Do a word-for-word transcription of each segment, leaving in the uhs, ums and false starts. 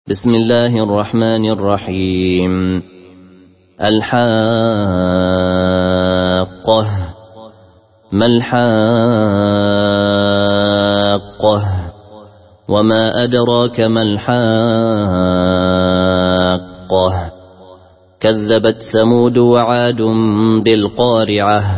بسم الله الرحمن الرحيم. الحاقة. ما الحاقة؟ وما أدراك ما الحاقة؟ كذبت ثمود وعاد بالقارعة.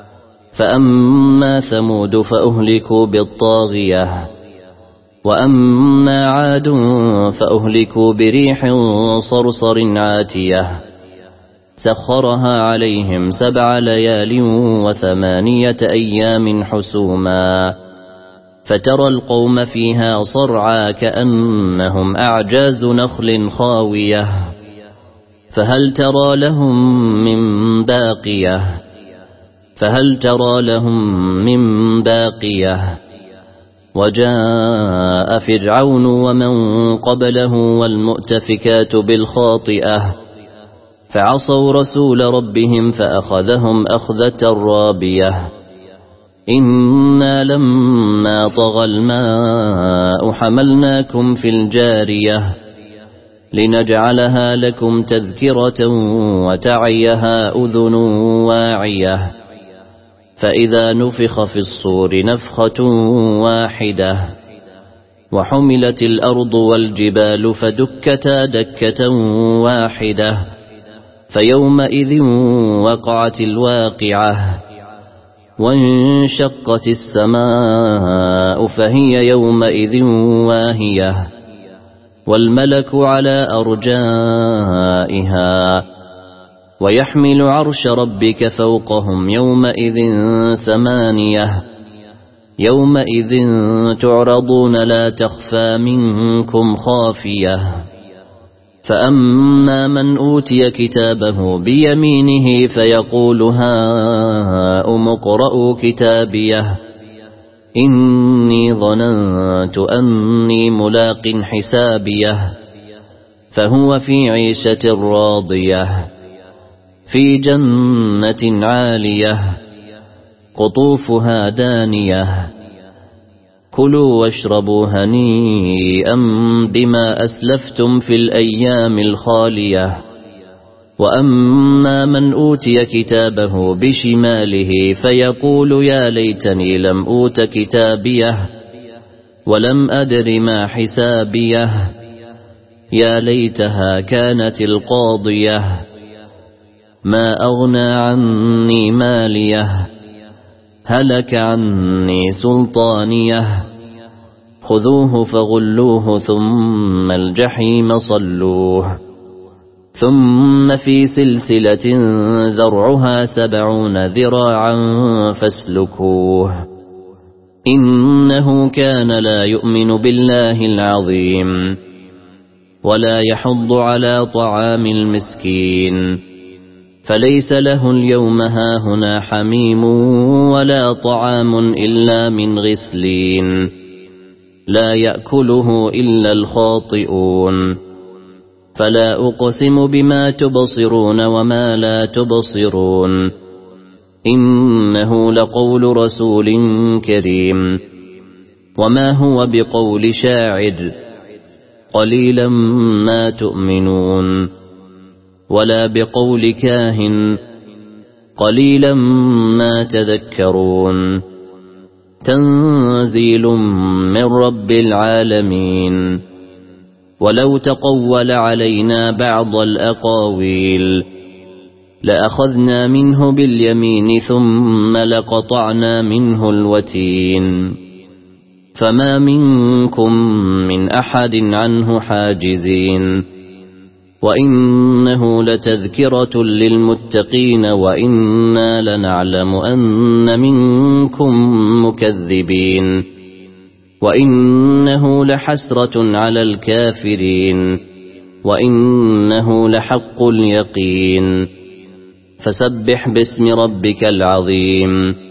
فأما ثمود فأهلكوا بالطاغية، وأما عاد فأهلكوا بريح صرصر عاتية سخرها عليهم سبع ليال وثمانية أيام حسوما، فترى القوم فيها صرعى كأنهم أعجاز نخل خاوية، فهل ترى لهم من باقية فهل ترى لهم من باقية وجاء فرعون ومن قبله والمؤتفكات بالخاطئة فعصوا رسول ربهم فأخذهم أخذة رابية. إنا لما طغى الماء حملناكم في الجارية لنجعلها لكم تذكرة وتعيها أذن واعية، فإذا نفخ في الصور نفخة واحدة وحملت الأرض والجبال فدكتا دكة واحدة فيومئذ وقعت الواقعة، وانشقت السماء فهي يومئذ واهية، والملك على أرجائها، ويحمل عرش ربك فوقهم يومئذ ثمانية. يومئذ تعرضون لا تخفى منكم خافية. فأما من أوتي كتابه بيمينه فيقول هاؤم اقرءوا كتابيه إني ظننت أني ملاق حسابيه، فهو في عيشة راضية في جنة عالية قطوفها دانية. كلوا واشربوا هنيئا بما أسلفتم في الأيام الخالية. وأما من أوتي كتابه بشماله فيقول يا ليتني لم أوت كتابيه ولم أدر ما حسابيه، يا ليتها كانت القاضية ما أغنى عني ماليه هلك عني سلطانيه، خذوه فغلوه ثم الجحيم صلوه، ثم في سلسلة ذرعها سبعون ذراعا فاسلكوه، إنه كان لا يؤمن بالله العظيم ولا يحض على طعام المسكين، فليس له اليوم هاهنا حميم ولا طعام إلا من غسلين لا يأكله إلا الخاطئون. فلا أقسم بما تبصرون وما لا تبصرون، إنه لقول رسول كريم وما هو بقول شاعر، قليلا ما تؤمنون، ولا بقول كاهن، قليلا ما تذكرون. تنزيل من رب العالمين. ولو تقول علينا بعض الأقاويل لأخذنا منه باليمين ثم لقطعنا منه الوتين، فما منكم من أحد عنه حاجزين. وإنه لتذكرة للمتقين وإنا لنعلم أن منكم مكذبين، وإنه لحسرة على الكافرين وإنه لحق اليقين. فسبح باسم ربك العظيم.